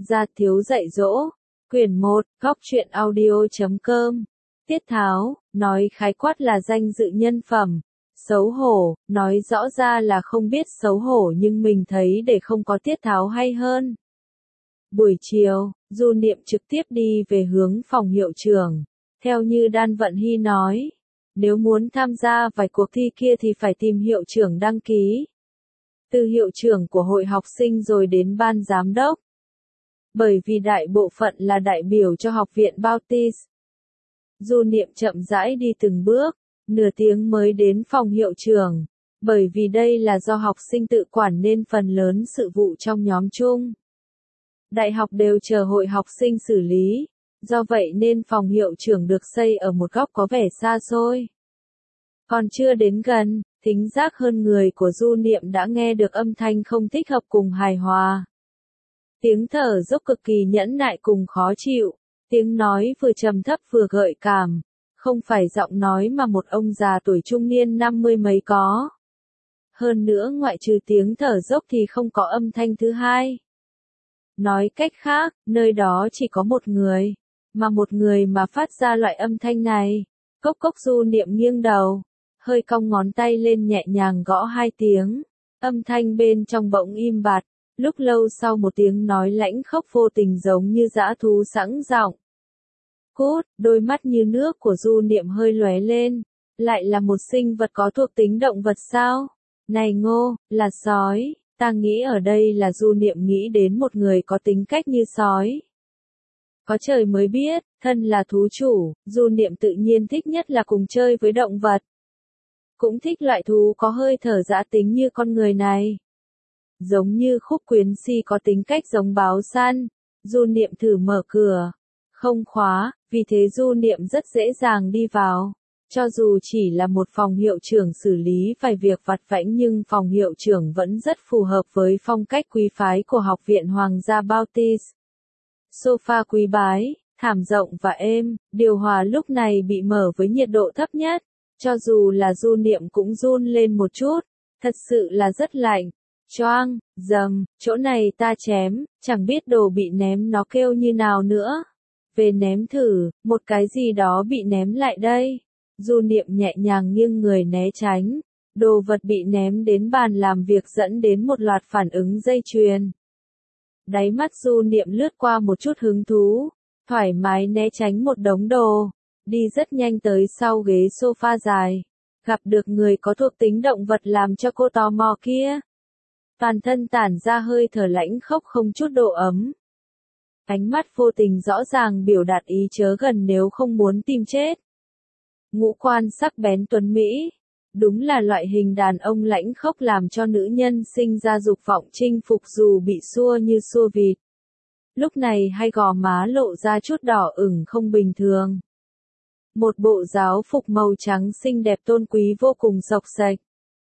Gia thiếu dạy dỗ. Quyển 1, góc truyện audio.com. Tiết tháo, nói khái quát là danh dự nhân phẩm. Xấu hổ, nói rõ ra là không biết xấu hổ nhưng mình thấy để không có tiết tháo hay hơn. Buổi chiều, Du Niệm trực tiếp đi về hướng phòng hiệu trưởng. Theo như Đan Vận Hy nói, nếu muốn tham gia vài cuộc thi kia thì phải tìm hiệu trưởng đăng ký. Từ hiệu trưởng của hội học sinh rồi đến ban giám đốc. Bởi vì đại bộ phận là đại biểu cho học viện Baptist. Du Niệm chậm rãi đi từng bước, nửa tiếng mới đến phòng hiệu trưởng. Bởi vì đây là do học sinh tự quản nên phần lớn sự vụ trong nhóm chung. Đại học đều chờ hội học sinh xử lý. Do vậy nên phòng hiệu trưởng được xây ở một góc có vẻ xa xôi. Còn chưa đến gần, thính giác hơn người của Du Niệm đã nghe được âm thanh không thích hợp cùng hài hòa. Tiếng thở dốc cực kỳ nhẫn nại cùng khó chịu, tiếng nói vừa trầm thấp vừa gợi cảm, không phải giọng nói mà một ông già tuổi trung niên 50 mấy có. Hơn nữa ngoại trừ tiếng thở dốc thì không có âm thanh thứ hai. Nói cách khác, nơi đó chỉ có một người, mà một người mà phát ra loại âm thanh này. Cốc cốc. Du Niệm nghiêng đầu, hơi cong ngón tay lên nhẹ nhàng gõ 2 tiếng, âm thanh bên trong bỗng im bặt. Lúc lâu sau một tiếng nói lãnh khốc vô tình giống như dã thú sẵn giọng. Cút, đôi mắt như nước của Du Niệm hơi lóe lên. Lại là một sinh vật có thuộc tính động vật sao? Này Ngô, là sói. Ta nghĩ ở đây là Du Niệm nghĩ đến một người có tính cách như sói. Có trời mới biết, thân là thú chủ, Du Niệm tự nhiên thích nhất là cùng chơi với động vật. Cũng thích loại thú có hơi thở dã tính như con người này. Giống như Khúc Quyến Si có tính cách giống báo săn. Du Niệm thử mở cửa. Không khóa, vì thế Du Niệm rất dễ dàng đi vào. Cho dù chỉ là một phòng hiệu trưởng xử lý vài việc vặt vãnh nhưng phòng hiệu trưởng vẫn rất phù hợp với phong cách quý phái của Học viện Hoàng gia Baptist. Sofa quý bái, thảm rộng và êm, điều hòa lúc này bị mở với nhiệt độ thấp nhất. Cho dù là Du Niệm cũng run lên một chút, thật sự là rất lạnh. Choang, dầm, chỗ này ta chém, chẳng biết đồ bị ném nó kêu như nào nữa. Về ném thử, một cái gì đó bị ném lại đây. Du Niệm nhẹ nhàng nghiêng người né tránh. Đồ vật bị ném đến bàn làm việc dẫn đến một loạt phản ứng dây chuyền. Đáy mắt Du Niệm lướt qua một chút hứng thú, thoải mái né tránh một đống đồ. Đi rất nhanh tới sau ghế sofa dài. Gặp được người có thuộc tính động vật làm cho cô tò mò kia. Toàn thân tản ra hơi thở lãnh khốc không chút độ ấm. Ánh mắt vô tình rõ ràng biểu đạt ý chớ gần nếu không muốn tìm chết. Ngũ quan sắc bén tuấn Mỹ. Đúng là loại hình đàn ông lãnh khốc làm cho nữ nhân sinh ra dục vọng chinh phục dù bị xua như xua vịt. Lúc này hai gò má lộ ra chút đỏ ửng không bình thường. Một bộ giáo phục màu trắng xinh đẹp tôn quý vô cùng xộc xệch.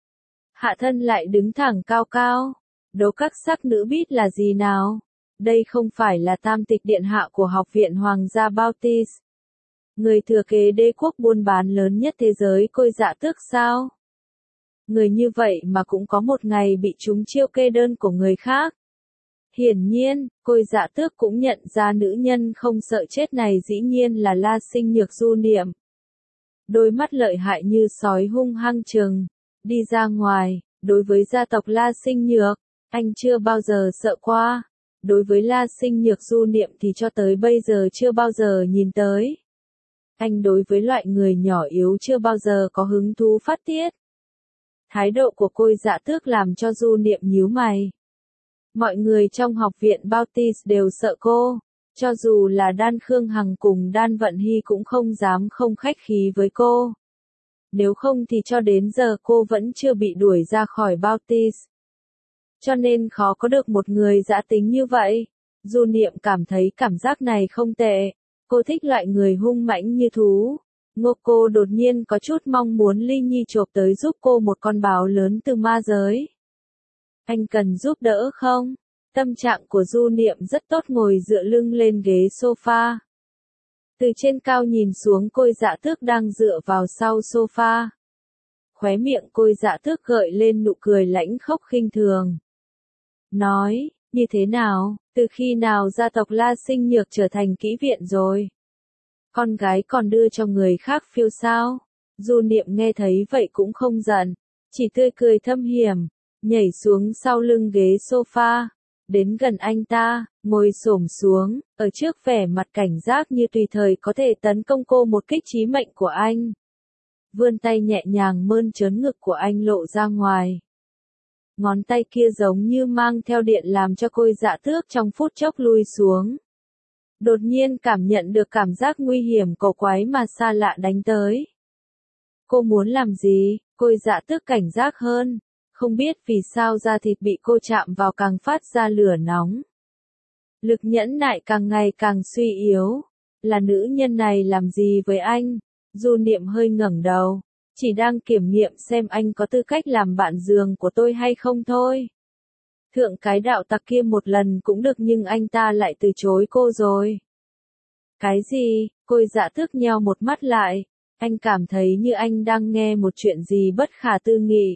Hạ thân lại đứng thẳng cao cao. Đố các sắc nữ biết là gì nào? Đây không phải là tam tịch điện hạ của Học viện Hoàng gia Baptist. Người thừa kế đế quốc buôn bán lớn nhất thế giới Côi Dạ Tước sao? Người như vậy mà cũng có một ngày bị trúng chiêu kê đơn của người khác. Hiển nhiên, Côi Dạ Tước cũng nhận ra nữ nhân không sợ chết này dĩ nhiên là La Sinh Nhược. Du Niệm. Đôi mắt lợi hại như sói hung hăng trừng. Đi ra ngoài, đối với gia tộc La Sinh Nhược, anh chưa bao giờ sợ qua. Đối với La Sinh Nhược Du Niệm thì cho tới bây giờ chưa bao giờ nhìn tới. Anh đối với loại người nhỏ yếu chưa bao giờ có hứng thú phát tiết. Thái độ của Côi Dạ Tước làm cho Du Niệm nhíu mày. Mọi người trong Học viện Baptist đều sợ cô. Cho dù là Đan Khương Hằng cùng Đan Vận Hy cũng không dám không khách khí với cô. Nếu không thì cho đến giờ cô vẫn chưa bị đuổi ra khỏi Baptist. Cho nên khó có được một người dã tính như vậy. Du Niệm cảm thấy cảm giác này không tệ. Cô thích loại người hung mãnh như thú. Cô đột nhiên có chút mong muốn Ly Nhi chộp tới giúp cô một con báo lớn từ ma giới. Anh cần giúp đỡ không? Tâm trạng của Du Niệm rất tốt, ngồi dựa lưng lên ghế sofa. Từ trên cao nhìn xuống Côi Dạ Tước đang dựa vào sau sofa. Khóe miệng Côi Dạ Tước gợi lên nụ cười lãnh khốc khinh thường. Nói, như thế nào, Từ khi nào gia tộc La Sinh Nhược trở thành kỹ viện rồi? Con gái còn đưa cho người khác phiêu sao? Du Niệm nghe thấy vậy cũng không giận, chỉ tươi cười thâm hiểm, nhảy xuống sau lưng ghế sofa, đến gần anh ta, ngồi xổm xuống, ở trước vẻ mặt cảnh giác như tùy thời có thể tấn công cô một kích chí mệnh của anh. Vươn tay nhẹ nhàng mơn trớn ngực của anh lộ ra ngoài. Ngón tay kia giống như mang theo điện làm cho Côi Dạ Tước trong phút chốc lui xuống. Đột nhiên cảm nhận được cảm giác nguy hiểm cổ quái mà xa lạ đánh tới. Cô muốn làm gì? Côi Dạ Tước cảnh giác hơn. Không biết vì sao da thịt bị cô chạm vào càng phát ra lửa nóng. Lực nhẫn nại càng ngày càng suy yếu. Là nữ nhân này làm gì với anh? Du Niệm hơi ngẩng đầu. Chỉ đang kiểm nghiệm xem anh có tư cách làm bạn giường của tôi hay không thôi. Thượng cái đạo tặc kia một lần cũng được nhưng anh ta lại từ chối cô rồi. Cái gì? Côi Dạ Tước nheo một mắt lại. Anh cảm thấy như anh đang nghe một chuyện gì bất khả tư nghị.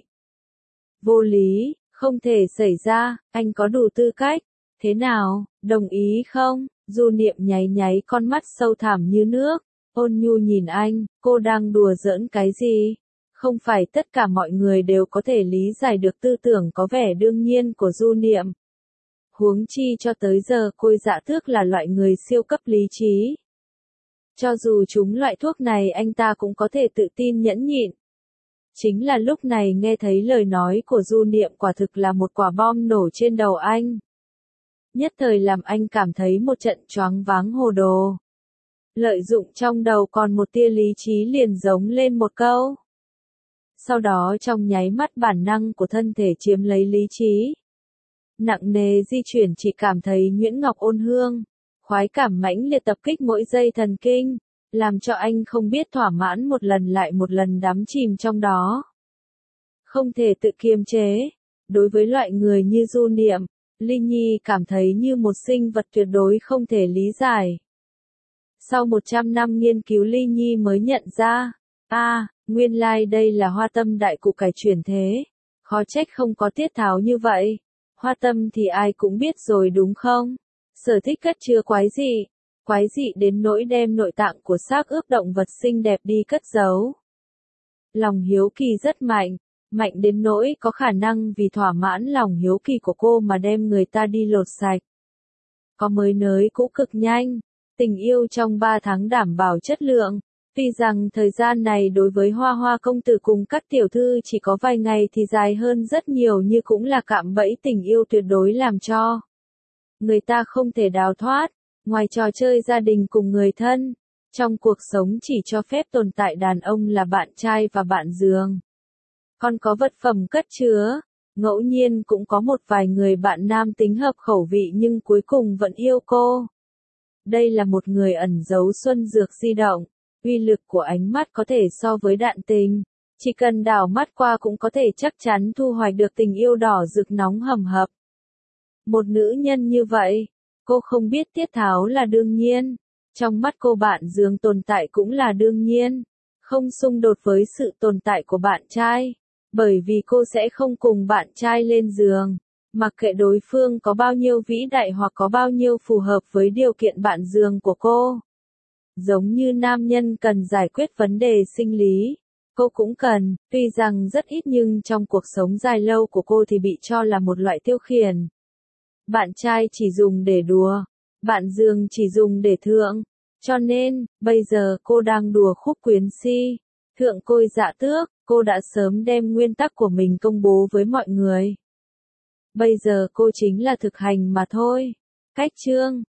Vô lý, không thể xảy ra, anh có đủ tư cách. Thế nào, đồng ý không? Du Niệm nháy nháy con mắt sâu thẳm như nước. Ôn nhu nhìn anh, cô đang đùa giỡn cái gì? Không phải tất cả mọi người đều có thể lý giải được tư tưởng có vẻ đương nhiên của Du Niệm. Huống chi cho tới giờ Côi Dạ Tước là loại người siêu cấp lý trí. Cho dù trúng loại thuốc này anh ta cũng có thể tự tin nhẫn nhịn. Chính là lúc này nghe thấy lời nói của Du Niệm quả thực là một quả bom nổ trên đầu anh. Nhất thời làm anh cảm thấy một trận choáng váng hồ đồ. Lợi dụng trong đầu còn một tia lý trí liền giống lên một câu. Sau đó trong nháy mắt bản năng của thân thể chiếm lấy lý trí. Nặng nề di chuyển chỉ cảm thấy nhuyễn ngọc ôn hương. Khoái cảm mãnh liệt tập kích mỗi dây thần kinh, làm cho anh không biết thỏa mãn một lần lại một lần đắm chìm trong đó. Không thể tự kiềm chế. Đối với loại người như Du Niệm, Ly Nhi cảm thấy như một sinh vật tuyệt đối không thể lý giải. Sau 100 năm nghiên cứu Ly Nhi mới nhận ra, nguyên lai đây là Hoa Tâm đại cụ cải chuyển thế. Khó trách không có tiết tháo như vậy. Hoa Tâm thì ai cũng biết rồi đúng không? Sở thích cất chứa quái dị đến nỗi đem nội tạng của xác ướp động vật xinh đẹp đi cất giấu. Lòng hiếu kỳ rất mạnh, mạnh đến nỗi có khả năng vì thỏa mãn lòng hiếu kỳ của cô mà đem người ta đi lột sạch. Có mới nới cũ cực nhanh, tình yêu trong 3 tháng đảm bảo chất lượng. Tuy rằng thời gian này đối với Hoa Hoa công tử cùng các tiểu thư chỉ có vài ngày thì dài hơn rất nhiều nhưng cũng là cạm bẫy tình yêu tuyệt đối làm cho người ta không thể đào thoát. Ngoài trò chơi gia đình cùng người thân, trong cuộc sống chỉ cho phép tồn tại đàn ông là bạn trai và bạn giường. Còn có vật phẩm cất chứa, ngẫu nhiên cũng có một vài người bạn nam tính hợp khẩu vị nhưng cuối cùng vẫn yêu cô. Đây là một người ẩn giấu xuân dược di động, uy lực của ánh mắt có thể so với đạn tình, chỉ cần đảo mắt qua cũng có thể chắc chắn thu hoạch được tình yêu đỏ rực nóng hầm hập. Một nữ nhân như vậy, cô không biết tiết tháo là đương nhiên, trong mắt cô bạn giường tồn tại cũng là đương nhiên, không xung đột với sự tồn tại của bạn trai, bởi vì cô sẽ không cùng bạn trai lên giường, mặc kệ đối phương có bao nhiêu vĩ đại hoặc có bao nhiêu phù hợp với điều kiện bạn giường của cô. Giống như nam nhân cần giải quyết vấn đề sinh lý, cô cũng cần, tuy rằng rất ít nhưng trong cuộc sống dài lâu của cô thì bị cho là một loại tiêu khiển. Bạn trai chỉ dùng để đùa, bạn giường chỉ dùng để thượng, cho nên, bây giờ cô đang đùa khúc quyến si, thượng Côi Dạ Tước, cô đã sớm đem nguyên tắc của mình công bố với mọi người. Bây giờ cô chính là thực hành mà thôi. Cách chương